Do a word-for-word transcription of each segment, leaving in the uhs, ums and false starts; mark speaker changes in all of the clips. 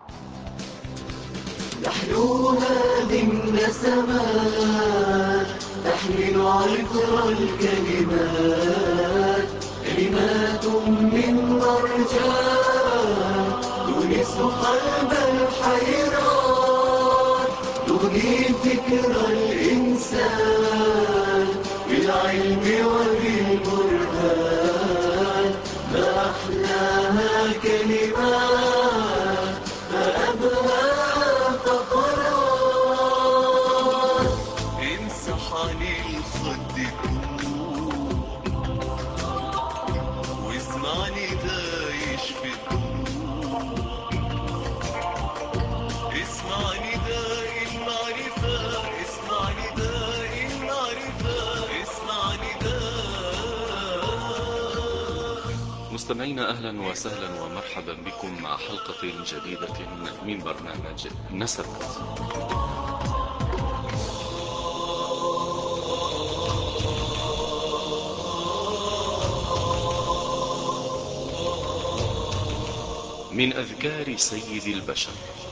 Speaker 1: نحلوها من نسمات تحمل عطر الكلمات، كلمات من مرجان تونس قلب الحيران، تغني فكر الإنسان بالعلم وبالبرهان. ما أحلاها كلمات، ما أبهاها فقرات. امسح عن الخد كوب واسمعني ده يشفي الدموع، اسمعني ده المعرفة، اسمعني ده المعرفة، اسمعني ده.
Speaker 2: مستمعينا أهلا وسهلا ومرحبا بكم مع حلقة جديدة من برنامج نسمات. من أذكار سيد البشر.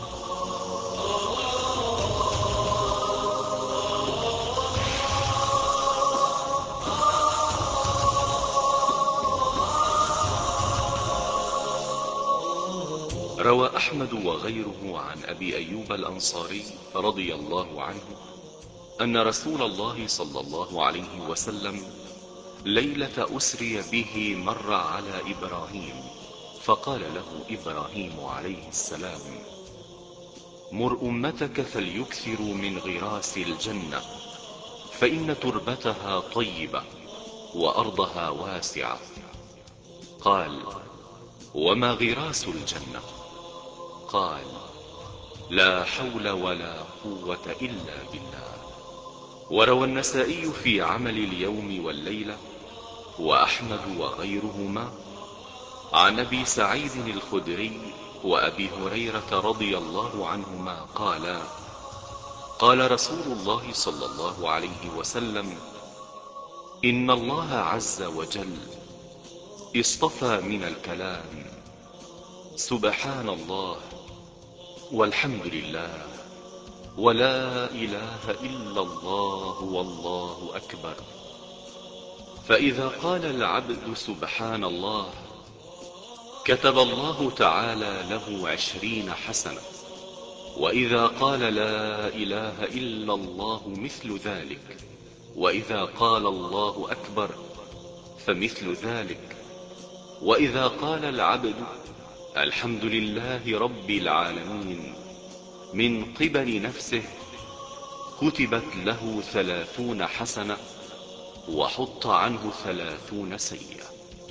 Speaker 2: روى أحمد وغيره عن أبي أيوب الأنصاري رضي الله عنه أن رسول الله صلى الله عليه وسلم ليلة أسري به مر على إبراهيم، فقال له إبراهيم عليه السلام: مر أمتك فليكثروا من غراس الجنة، فإن تربتها طيبة وأرضها واسعة. قال: وما غراس الجنة؟ قال: لا حول ولا قوة إلا بالله. وروى النسائي في عمل اليوم والليلة وأحمد وغيرهما عن أبي سعيد الخدري وأبي هريرة رضي الله عنهما قالا: قال رسول الله صلى الله عليه وسلم: إن الله عز وجل اصطفى من الكلام سبحان الله والحمد لله ولا إله إلا الله والله أكبر. فإذا قال العبد سبحان الله كتب الله تعالى له عشرين حسنة، وإذا قال لا إله إلا الله مثل ذلك، وإذا قال الله أكبر فمثل ذلك، وإذا قال العبد الحمد لله رب العالمين من قبل نفسه كتبت له ثلاثون حسنة وحط عنه ثلاثون سيئة.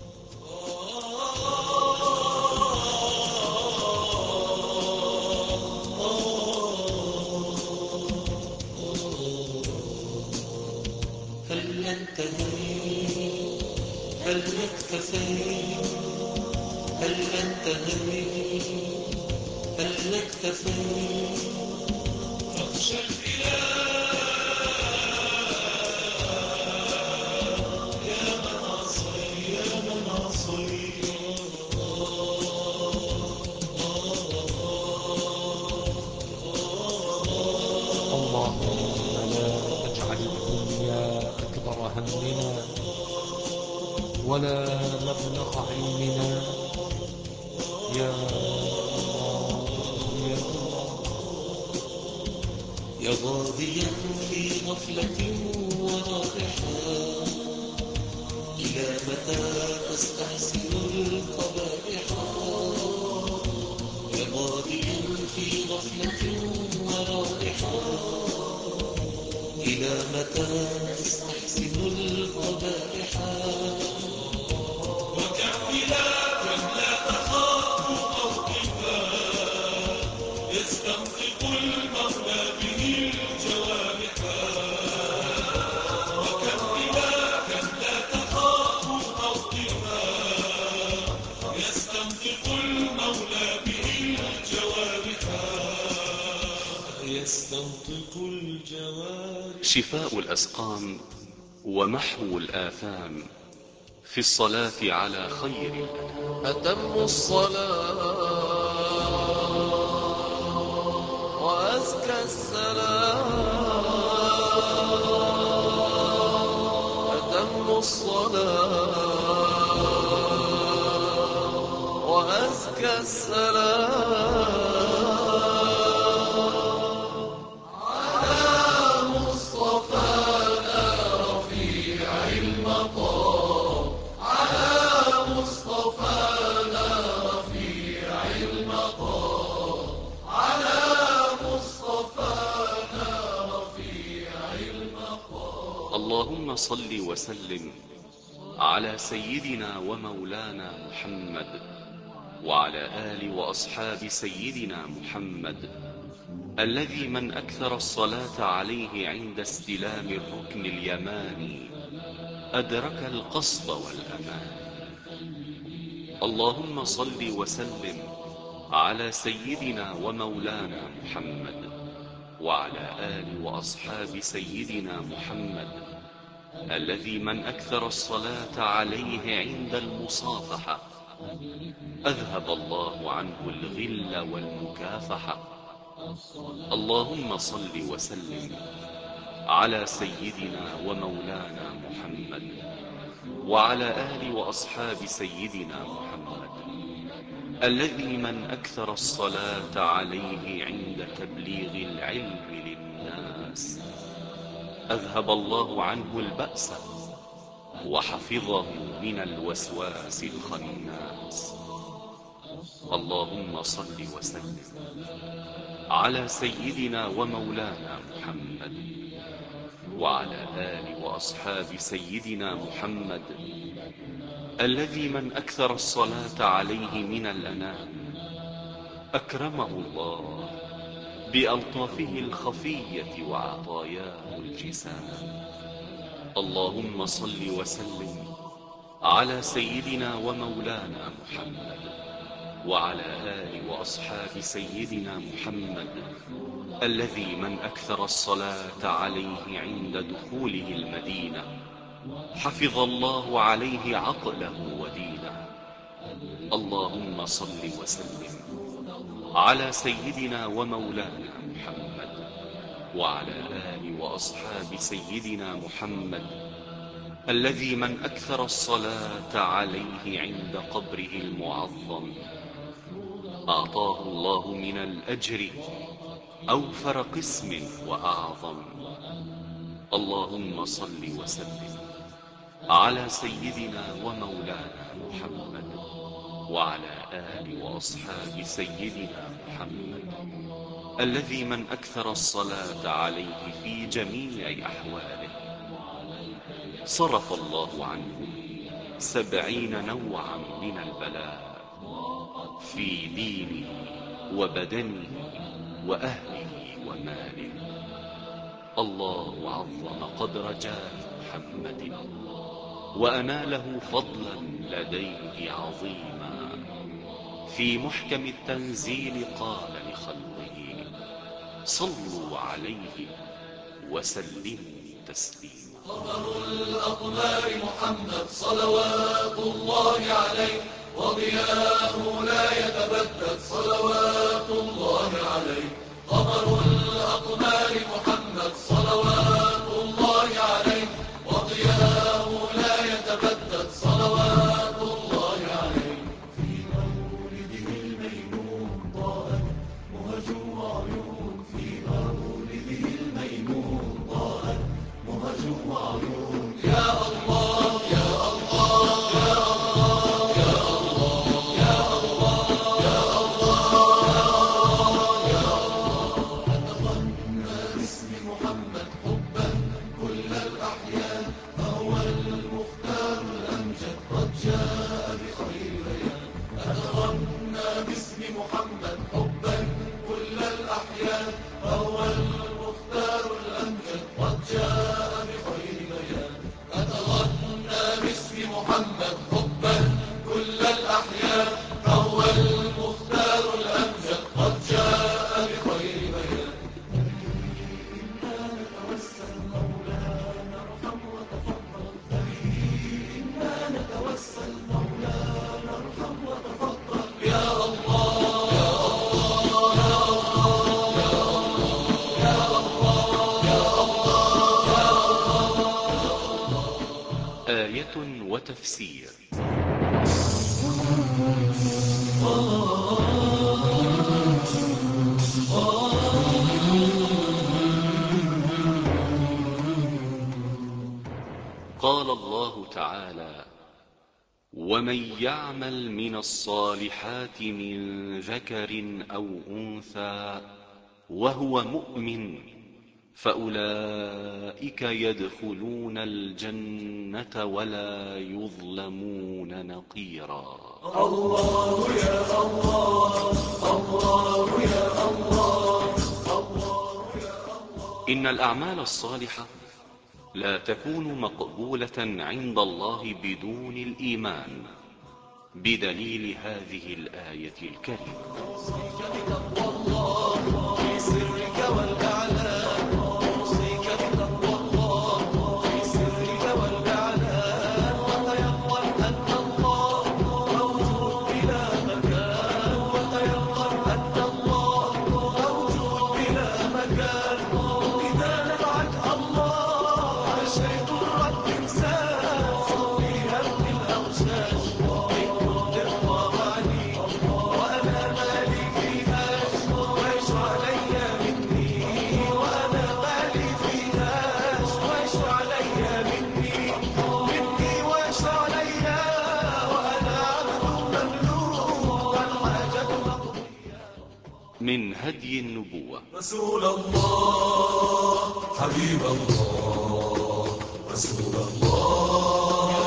Speaker 1: هل انتهيت؟ هل اكتفيت؟ هل انتهيت؟ هل اكتفيت؟ فاخشى الإله يا من عصيت، يا من عصيت.
Speaker 3: اللهم لا تجعل الدنيا أكبر همنا ولا مبلغ علمنا، يا الله يا الله.
Speaker 1: يا غاديا في غفلة ورائحة، إلى متى تستحسن القبائح؟ يا غاديا في غفلة ورائحة، إلى متى تستحسن القبائح؟ وكم إله لا تخاف موقفا، يستنطق المولى به الجوارح. وكم إله لا تخاف موقفا، يستنطق المولى به الجوارح، يستنطق الجوارح.
Speaker 2: شفاء الأسقام ومحو الآثام في الصلاة على خير الأنام.
Speaker 1: أتم الصلاة
Speaker 4: السلام أتم الصلاة وأزكى السلام على مصطفانا رفيع المقام على مصطفانا رفيع المقام على مصطفانا رفيع المقام.
Speaker 2: اللهم صل وسلم على سيدنا ومولانا محمد وعلى آل وأصحاب سيدنا محمد الذي من أكثر الصلاة عليه عند استلام الركن اليماني أدرك القصد والأمان. اللهم صل وسلم على سيدنا ومولانا محمد وعلى آل وأصحاب سيدنا محمد الذي من أكثر الصلاة عليه عند المصافحة أذهب الله عنه الغل والمكافحة. اللهم صل وسلم على سيدنا ومولانا محمد وعلى آل وأصحاب سيدنا محمد الذي من أكثر الصلاة عليه عند تبليغ العلم للناس أذهب الله عنه البأس وحفظه من الوسواس الخناس. اللهم صل وسلم على سيدنا ومولانا محمد وعلى آل وأصحاب سيدنا محمد الذي من أكثر الصلاة عليه من الأنام أكرمه الله بألطافه الخفية وعطاياه الجسام. اللهم صل وسلم على سيدنا ومولانا محمد وعلى آل وأصحاب سيدنا محمد الذي من أكثر الصلاة عليه عند دخوله المدينة حفظ الله عليه عقله ودينه. اللهم صل وسلم على سيدنا ومولانا محمد وعلى آل وأصحاب سيدنا محمد الذي من أكثر الصلاة عليه عند قبره المعظم أعطاه الله من الأجر أوفر قسم وأعظم. اللهم صل وسلم على سيدنا ومولانا محمد وعلى آل وأصحاب سيدنا محمد الذي من أكثر الصلاة عليه في جميع أحواله صرف الله عنه سبعين نوعا من البلاء في دينه وبدنه وأهله وماله. الله عظم قدر جاه محمد وأناله فضلا لديه عظيما. في محكم التنزيل قال لخلقه صلوا عليه وسلموا تسليما.
Speaker 4: قمر الأقمار محمد صلوات الله عليه وضياءه لا يتبدد صلوات الله عليه. قمر الأقمار محمد صلوات الله عليه وضياءه لا يتبدد صلوات الله عليه. في مولده الميمون ضاءت مهج وعيون في مولده الميمون ضاءت مهج وعيون. يا الله يا الله يا الله يا الله يا الله يا الله يا الله. أتغنى باسم محمد حبا كل الأحيان فهو المختار الأمجد قد جاء بخير بيان. أتغنى باسم محمد حبا كل الأحيان فهو المختار الأمجد قد جاء بخير بيان. أتغنى باسم محمد حبا كل الأحيان فهو المختار الأمجد قد جاء بخير بيان. إنا نتوسل مولانا ارحم وتفضل به إنا نتوسل مولانا ارحم وتفضل. يا الله يا الله يا الله يا الله
Speaker 2: آية وتفسير. قال الله تعالى: ومن يعمل من الصالحات من ذكر أو أنثى وهو مؤمن فأولئك يدخلون الجنة ولا يظلمون نقيرا.
Speaker 4: الله يا الله، الله يا الله، الله يا الله.
Speaker 2: إن الأعمال الصالحة لا تكون مقبولة عند الله بدون الإيمان، بدليل هذه الآية الكريمة:
Speaker 4: أوصيك بتقوى الله في سرك والإعلان، أوصيك بتقوى الله في سرك والإعلان، وتيقن أن الله موجود بلا مكان، وتيقن أن الله موجود بلا مكان. إذا نفعك الله عشيت الرب إنسان، صفي هم الأوشاش من كل الطواني، وأنا مالي فيهاش ويش علي مني، وأنا مالي فيهاش ويش علي مني، مني ويش علي، وأنا عبد مملوك والحاجة مقضية.
Speaker 2: من هدي النبوة.
Speaker 4: رسول الله حبيب الله، رسول الله.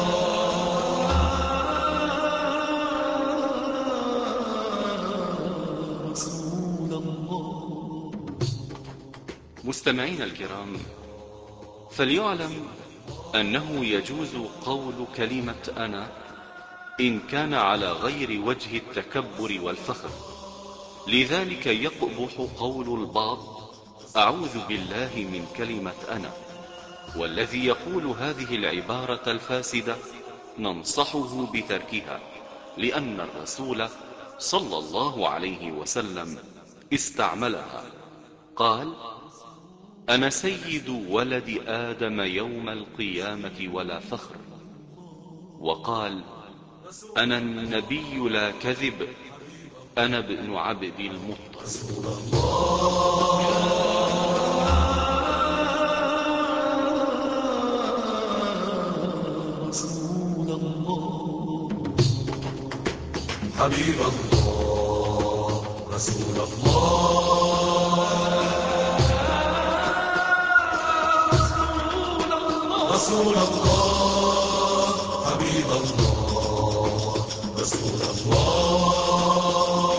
Speaker 4: رسول الله.
Speaker 2: مستمعين الكرام، فليعلم أنه يجوز قول كلمة أنا إن كان على غير وجه التكبر والفخر، لذلك يقبح قول البعض أعوذ بالله من كلمة أنا، والذي يقول هذه العبارة الفاسدة ننصحه بتركها، لأن الرسول صلى الله عليه وسلم استعملها. قال: أنا سيد ولد آدم يوم القيامة ولا فخر. وقال: أنا النبي لا كذب، أنا ابن عبد المطلب.
Speaker 4: رسول الله حبيب الله، رسول الله. رسول الله حبيب الله، رسول الله.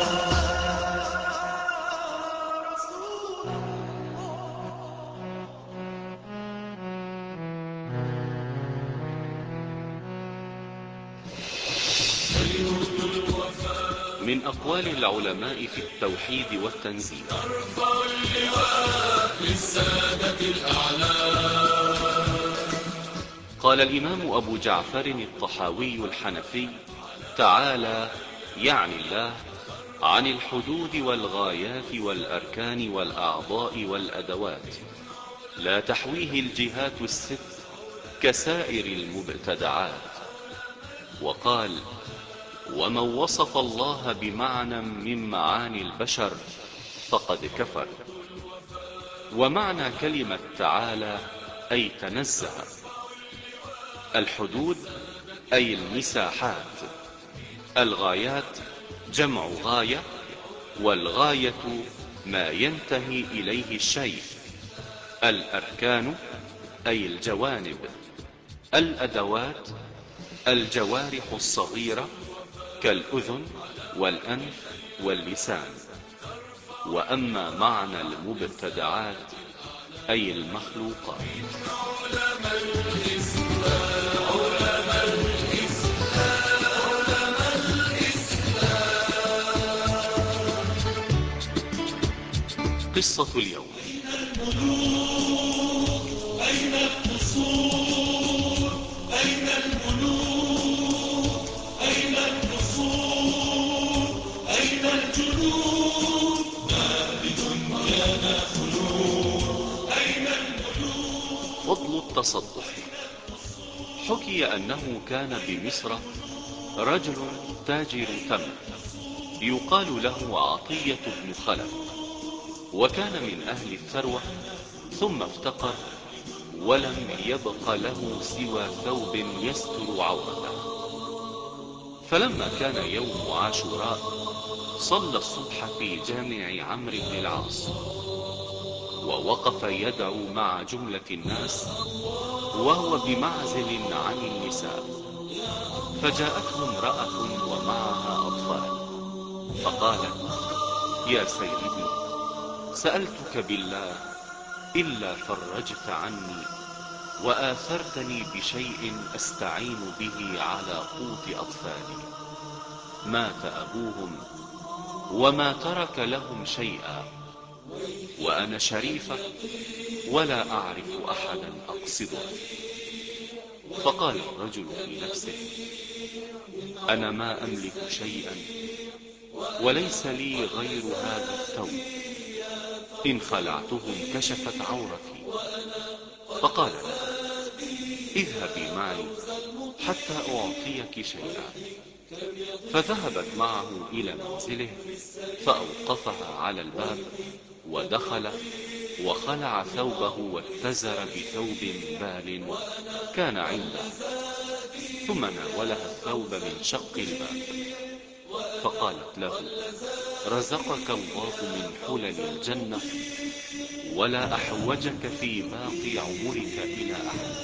Speaker 2: من أقوال العلماء في التوحيد والتنزيل:
Speaker 1: نرفع اللواء للسادة الأعلام.
Speaker 2: قال الإمام أبو جعفر الطحاوي الحنفي تعالى يعني الله عن الحدود والغايات والأركان والأعضاء والأدوات، لا تحويه الجهات الست كسائر المبتدعات. وقال: ومن وصف الله بمعنى من معاني البشر فقد كفر. ومعنى كلمة تعالى أي تنزه. الحدود أي المساحات. الغايات جمع غاية، والغاية ما ينتهي إليه الشيء. الأركان أي الجوانب. الأدوات الجوارح الصغيرة كالأذن والأنف واللسان. وأما معنى المبتدعات أي المخلوقات.
Speaker 1: علماء الإسلام، علماء الإسلام، علماء الإسلام.
Speaker 2: قصة اليوم:
Speaker 1: أين الملوك؟ أين القصور؟ أين الملوك؟ أين القصور؟ أين الجنود؟ ما بدنيانا خلود. أين الملوك؟
Speaker 2: فضل التصدق. حكي أنه كان بمصر رجل تاجر تمر يقال له عطية بن خلف، وكان من أهل الثروة، ثم افتقر ولم يبق له سوى ثوب يستر عورته. فلما كان يوم عاشوراء صلى الصبح في جامع عمرو بن العاص، ووقف يدعو مع جملة الناس وهو بمعزل عن النساء، فجاءته امرأة ومعها أطفال، فقالت: يا سيدي، سألتك بالله إلا فرجت عني وآثرتني بشيء أستعين به على قوت أطفالي. مات أبوهم وما ترك لهم شيئا، وأنا شريفة ولا أعرف أحدا أقصده. فقال الرجل في نفسه: أنا ما أملك شيئا، وليس لي غير هذا الثوب، إن خلعته انكشفت عورتي. فقال لها: اذهبي معي حتى أعطيك شيئا. فذهبت معه إلى منزله، فأوقفها على الباب، ودخل وخلع ثوبه واتزر بثوب بال كان عنده، ثم ناولها الثوب من شق الباب، فقالت له: رزقك الله من حلل الجنة، ولا أحوجك في باقي عمرك إلى أحد.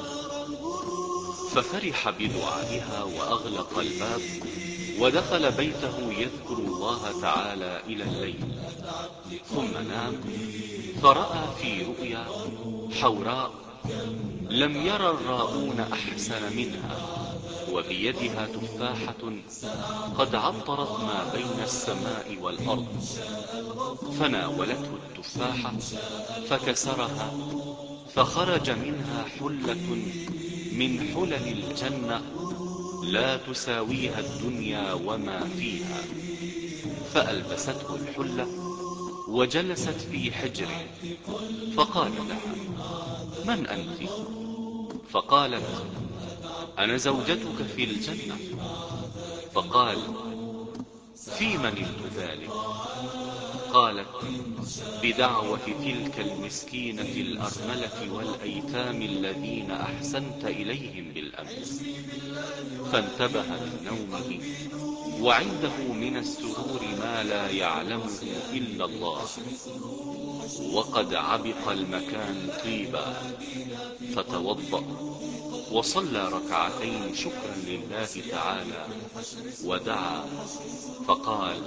Speaker 2: ففرح بدعائها وأغلق الباب، ودخل بيته يذكر الله تعالى إلى الليل، ثم نام، فرأى في رؤيا حوراء لم يرى الراؤون أحسن منها، وبيدها تفاحة قد عطرت ما بين السماء والأرض، فناولته التفاحة فكسرها، فخرج منها حلة من حلل الجنة لا تساويها الدنيا وما فيها، فألبسته الحلة وجلست في حجره، فقال لها: من أنت؟ فقالت: أنا زوجتك في الجنة. فقال: في من نلت ذلك؟ قالت: بدعوة تلك المسكينة الأرملة والأيتام الذين أحسنت إليهم بالأمس. فانتبه من نومه، وعنده من السرور ما لا يعلمه إلا الله، وقد عبق المكان طيبا، فتوضأ وصلى ركعتين شكرا لله تعالى، ودعا فقال: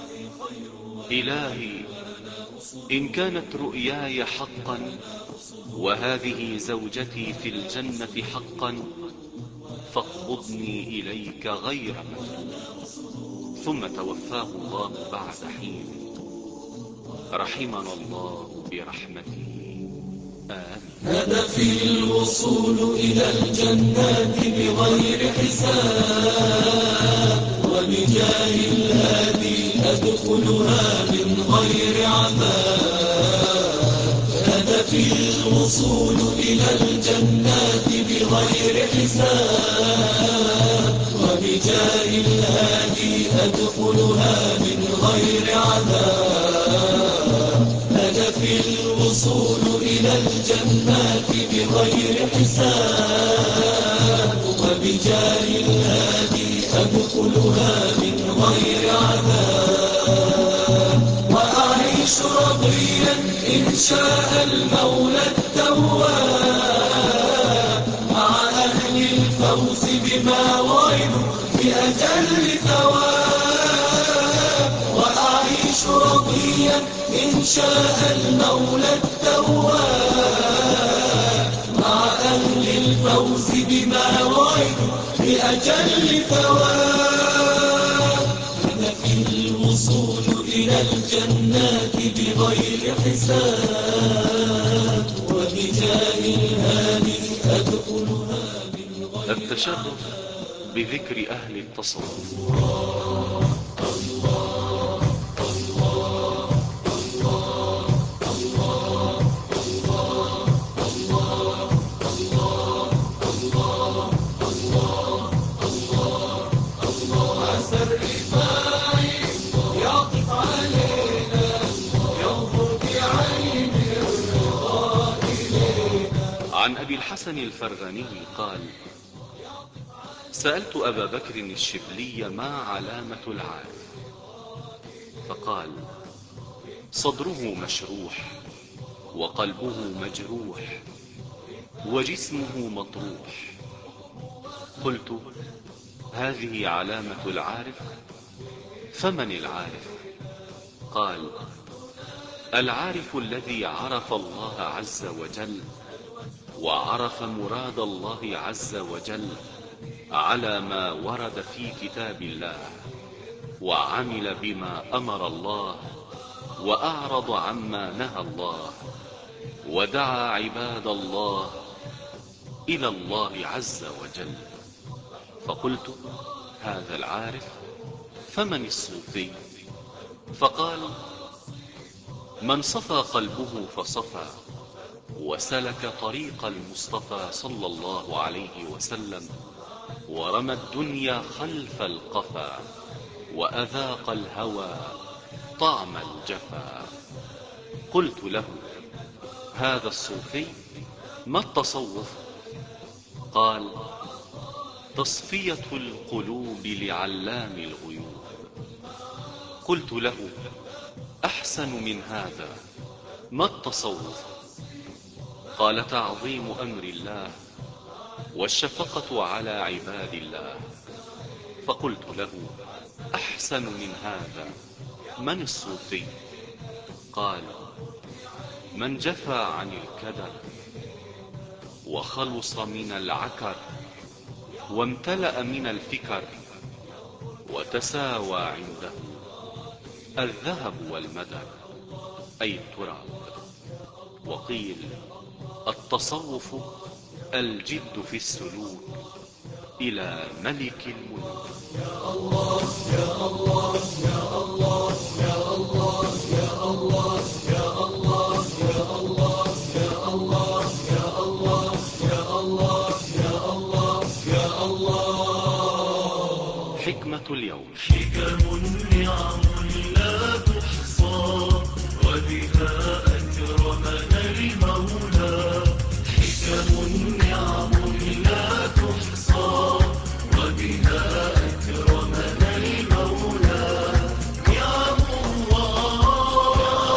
Speaker 2: إلهي، إن كانت رؤياي حقا وهذه زوجتي في الجنة حقا، فاقبضني إليك غير مفتون. ثم توفاه الله بعد حين. رحمنا الله برحمته، آمين.
Speaker 1: هدفي الوصول إلى الجنات بغير حساب، وبجاه الهادي أدخلها من غير عذاب. هدفي الوصول إلى الجنات بغير حساب، وبجاه الهادي أدخلها من غير عذاب. هدفي الوصول إلى الجنات بغير حساب، وبجاه الهادي أدخلها من غير عذاب. وأعيش رضيا إن شاء المولى التواب، مع أهل الفوز بما وعدوا بأجل ثواب. وأعيش رضيا إن شاء المولى التواب، مع أهل الفوز بما وعدوا بأجل ثواب. هدفي الوصول إلى الجنات بغير حساب، وبجاه الهادي أدخلها من غير
Speaker 2: التشرف بذكر أهل التصوف. أبي الحسن الفرغاني قال: سألت أبا بكر الشبلي ما علامة العارف؟ فقال: صدره مشروح، وقلبه مجروح، وجسمه مطروح. قلت: هذه علامة العارف؟ فمن العارف؟ قال: العارف الذي عرف الله عز وجل، وعرف مراد الله عز وجل على ما ورد في كتاب الله، وعمل بما أمر الله، وأعرض عما نهى الله، ودعا عباد الله إلى الله عز وجل. فقلت: هذا العارف. فمن الصوفي؟ فقال: من صفى قلبه فصفى، وسلك طريق المصطفى صلى الله عليه وسلم، ورمى الدنيا خلف القفا، وأذاق الهوى طعم الجفا. قلت له: هذا الصوفي. ما التصوف؟ قال: تصفية القلوب لعلام الغيوب. قلت له: أحسن من هذا ما التصوف؟ قال: تعظيم أمر الله، والشفقة على عباد الله. فقلت له: أحسن من هذا من الصوفي؟ قال: من جفى عن الكدر، وخلص من العكر، وامتلأ من الفكر، وتساوى عنده الذهب والمدر، أي التراب. وقيل: التصوف الجد في السلوك إلى ملك الملوك.
Speaker 1: يا الله يا الله يا الله يا الله يا الله يا الله يا الله يا الله يا الله يا الله يا الله يا الله.
Speaker 2: حكمة اليوم:
Speaker 1: حكم نعم لا تحصى، وبها أكرمنا المولى. حكم نعم لا تحصى، وبها أكرمنا المولى. نعم الله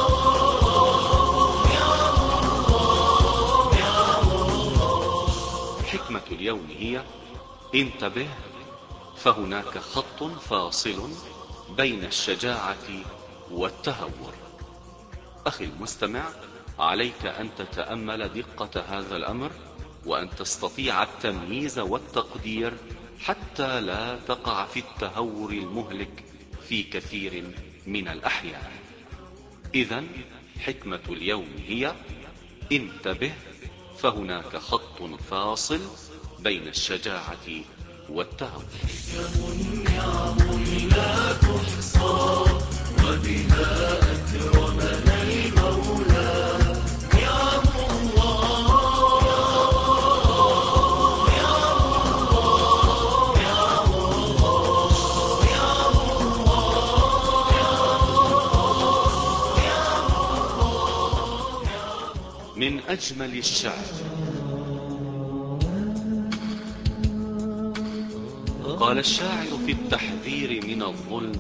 Speaker 1: نعم الله نعم الله.
Speaker 2: حكمة اليوم هي: انتبه، فهناك خط فاصل بين الشجاعة والتهور. أخي المستمع، عليك أن تتأمل دقة هذا الأمر، وأن تستطيع التمييز والتقدير حتى لا تقع في التهور المهلك في كثير من الأحيان. إذن حكمة اليوم هي: انتبه، فهناك خط فاصل بين الشجاعة والتهور.
Speaker 1: حكم نعم لا تحصى، وبها أكرمنا المولى. نعم الله نعم الله نعم الله نعم الله نعم الله.
Speaker 2: من أجمل الشعر: قال الشاعر في التحذير من الظلم: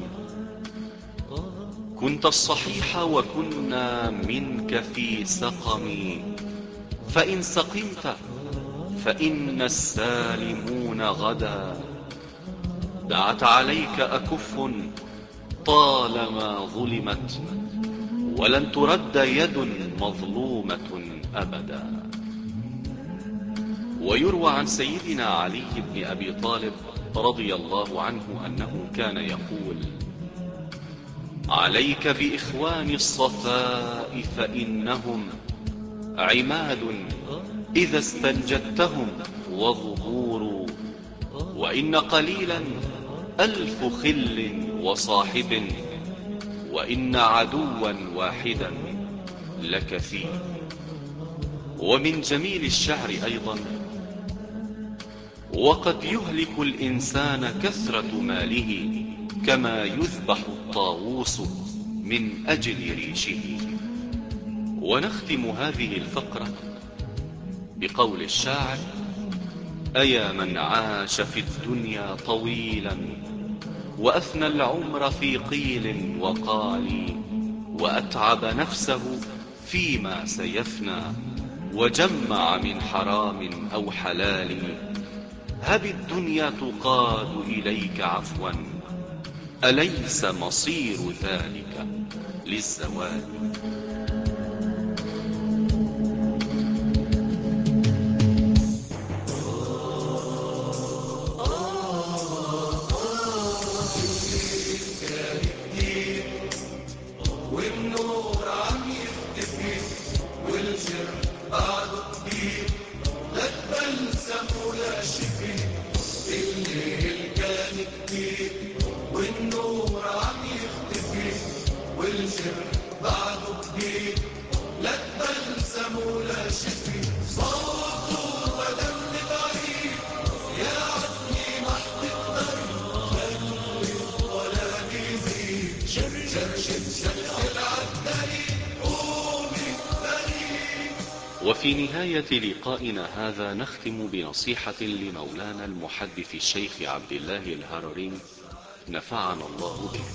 Speaker 2: كنت الصحيح وكنا منك في سقم، فإن سقمت فإن السالمون غدا. دعت عليك أكف طالما ظلمت، ولن ترد يد مظلومة أبدا. ويروى عن سيدنا علي بن أبي طالب رضي الله عنه أنه كان يقول: عليك بإخوان الصفاء، فإنهم عماد إذا استنجدتهم وظهور، وإن قليلا ألف خل وصاحب، وإن عدوا واحدا لكثير. ومن جميل الشعر أيضا: وقد يهلك الإنسان كثرة ماله، كما يذبح الطاووس من أجل ريشه. ونختم هذه الفقرة بقول الشاعر: أيا من عاش في الدنيا طويلا وأفنى العمر في قيل وقال، وأتعب نفسه فيما سيفنى، وجمع من حرام أو حلال، هب الدنيا تقاد إليك عفوا، أليس مصير ذلك للزوال؟
Speaker 4: والنور عم يختفي والجر بعده كبير، لا تبلسم ولا شفي، الليل كان كتير والنور عم يختفي والجر بعده كبير، لا تبلسم ولا شفي، صوته بدا من بعيد يا عزمي ما حتقدر خلي الظلام يزيد، شر شر شر شر
Speaker 2: وفي نهاية لقائنا هذا نختم بنصيحة لمولانا المحدث الشيخ عبد الله الهرري نفعنا الله به.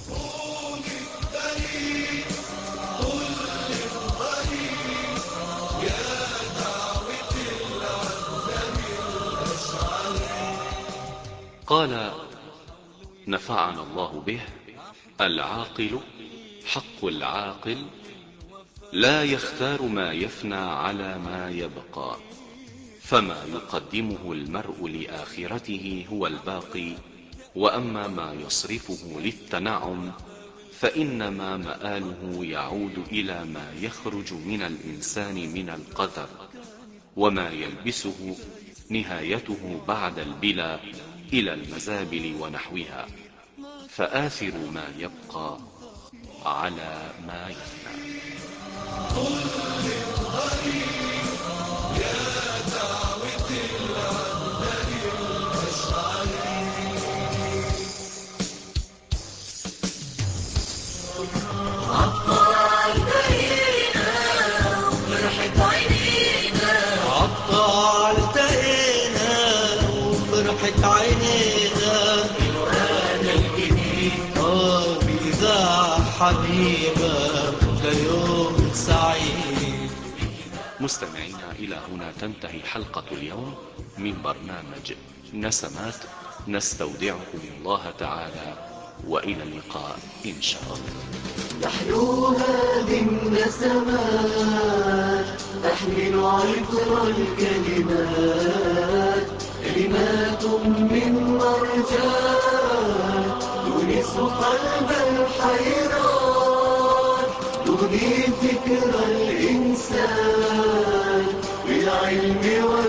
Speaker 2: قال نفعنا الله به: العاقل حق العاقل لا يختار ما يفنى على ما يبقى، فما يقدمه المرء لآخرته هو الباقي، وأما ما يصرفه للتنعم فإنما مآله يعود إلى ما يخرج من الإنسان من القدر، وما يلبسه نهايته بعد البلا إلى المزابل ونحوها، فآثر ما يبقى على ما يفنى.
Speaker 5: عطا التقينا وفرحت عينينا بالوهاد الجديد، اه بإذاعة حبيبة ليوم سعيد.
Speaker 2: مستمعينا، إلى هنا تنتهي حلقة اليوم من برنامج نسمات، نستودعكم الله تعالى وإلى اللقاء إن شاء الله.
Speaker 5: تحلو هذه النسمات تحمل عطر الكلمات، كلمات من مرجان تونس قلب الحيران، تغني فكر الإنسان بالعلم